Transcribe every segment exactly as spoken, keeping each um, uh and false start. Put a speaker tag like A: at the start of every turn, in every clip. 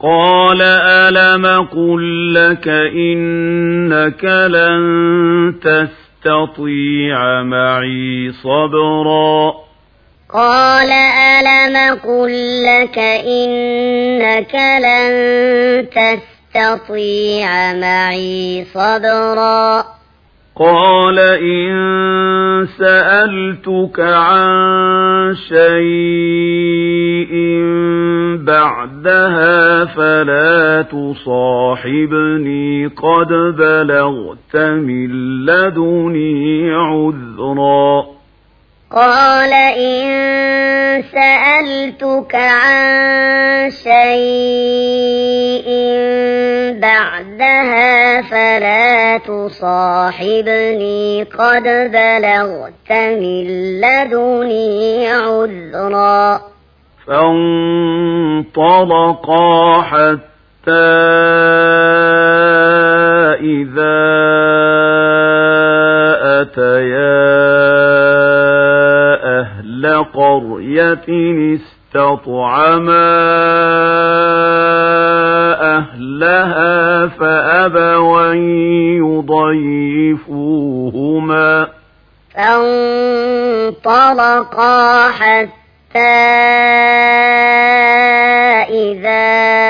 A: قال ألم قل لك إنك لن تستطيع معي صبرا
B: قال ألم قل لك إنك لن تستطيع معي صبرا
A: قال إن سألتك عن شيء بعدها فلا تصاحبني قد بلغت من لدني عذرا
B: قال إن سألتك عن شيء بعدها فلا تصاحبني قد بلغت من لدني عذرا
A: فانطلقا حتى إذا أتيا أهل قرية استطعما أهلها فأبوا أن يضيفوهما
B: فانطلقا حتى إذا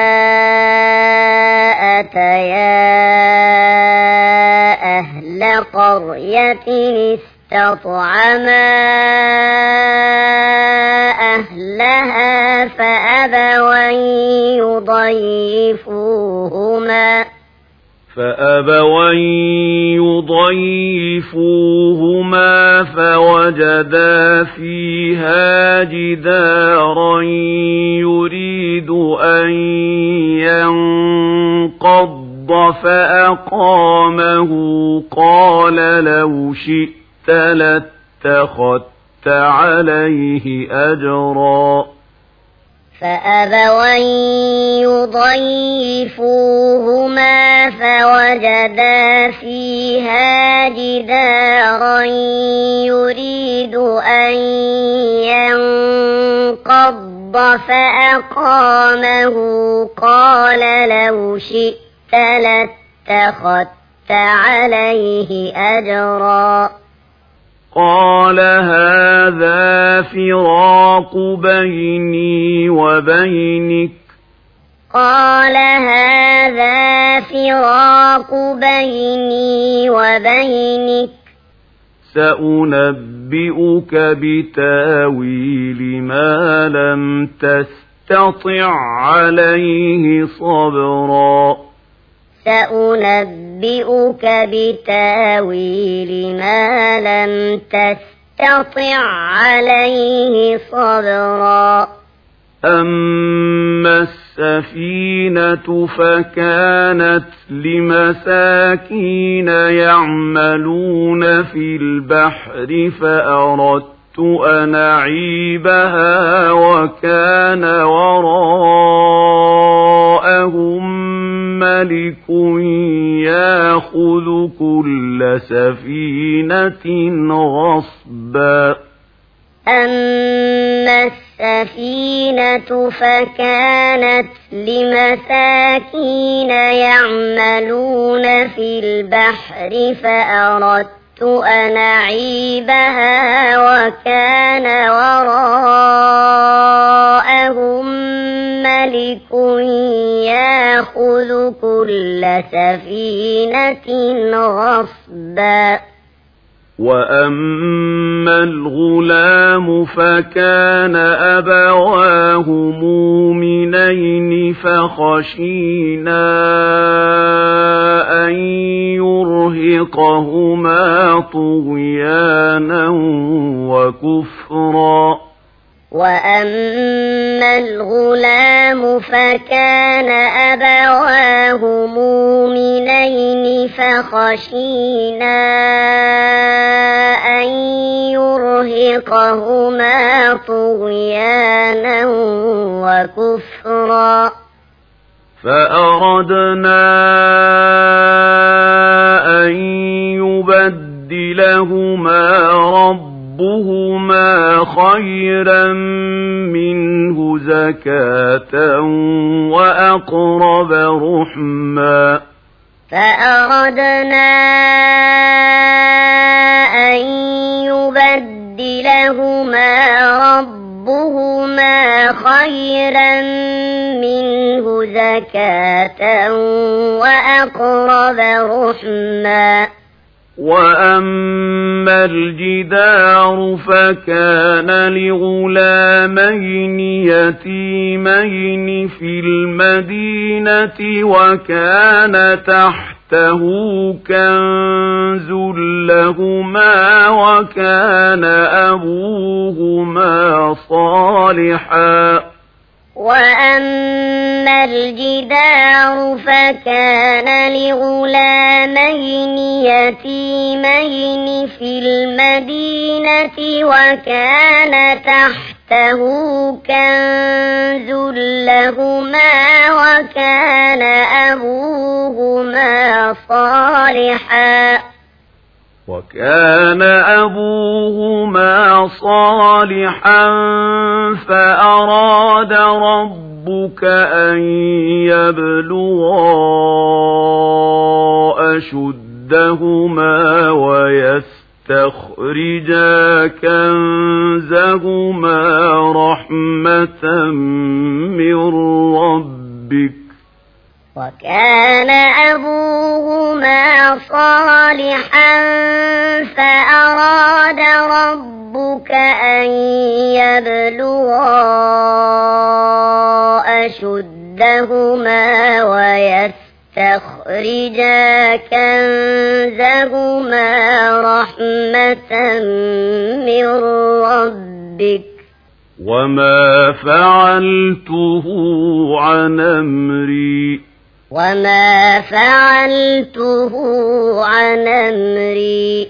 B: أتيا أهل قرية استطعما أهلها فأبوا أن يضيفوهما
A: فأبوا أن يضيفوهما فوجدا فيها جدارا يريد أن ينقض فأقامه قال لو شئت لاتخذت عليه أجرا
B: فأبوا أن يضيفوهما فوجدا فيها جدارا يريد أن ينقض فأقامه قال لو شئت لاتخذت عليه أجرا
A: قال هذا فراق بيني وبينك
B: قال هذا فراق بيني وبينك
A: سأنبئك بتاويل ما لم تستطع عليه صبرا
B: سأنبئك بتاويل ما لم تستطع عليه صبرا
A: أما السفينة فكانت لمساكين يعملون في البحر فأردت أن أعيبها وكان وراءهم ملك يأخذ كل سفينة غصبا
B: أما السفينة فكانت لمساكين يعملون في البحر فأردت أن أعيبها وكان وراءهم ملك يأخذ كل سفينة غصبا
A: وأما الغلام فكان أبواه مؤمنين فخشينا أن يرهقهما طغيانا وكفرا
B: وأما الغلام فكان أبواه مؤمنين فخشينا أن يرهقهما طغيانا وكفرا
A: فأردنا أن يبدلهما ربهما ربهما خيرا منه زكاة وأقرب رحما
B: فأردنا أن يبدلهما ربهما خيرا منه زكاة وأقرب رحما
A: وأما الجدار فكان لغلامين يتيمين في المدينة وكان تحته كنز لهما وكان أبوهما صالحا
B: وأما الجدار فكان لغلامين يتيمين في المدينة وكان تحته كنز لهما وكان أبوهما صالحا
A: وكان أبوهما صالحا فأراد ربك أن يبلغا أشدهما ويستخرجا كنزهما رحمة من ربك
B: وكان أبوهما صالحا فأراد ربك أن يبلغا أشدهما ويستخرجا كنزهما رحمة من ربك
A: وما فعلته عن أمري
B: وما فعلته عن أمري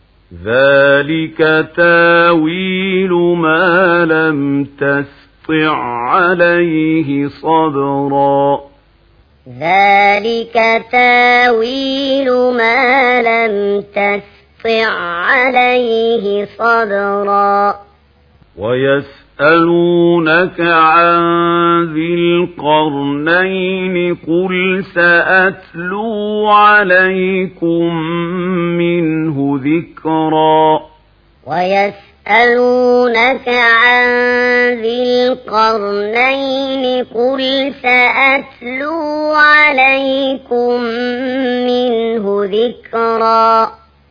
A: ذلك تاويل ما لم تستطع عليه صبرا
B: ذلك تاويل ما لم تستطع عليه صبرا
A: ويسألونك عن ذي القرنين قل سأتلو عليكم منه ذكرا
B: ويسألونك عن ذي القرنين قل سأتلو عليكم منه ذكرا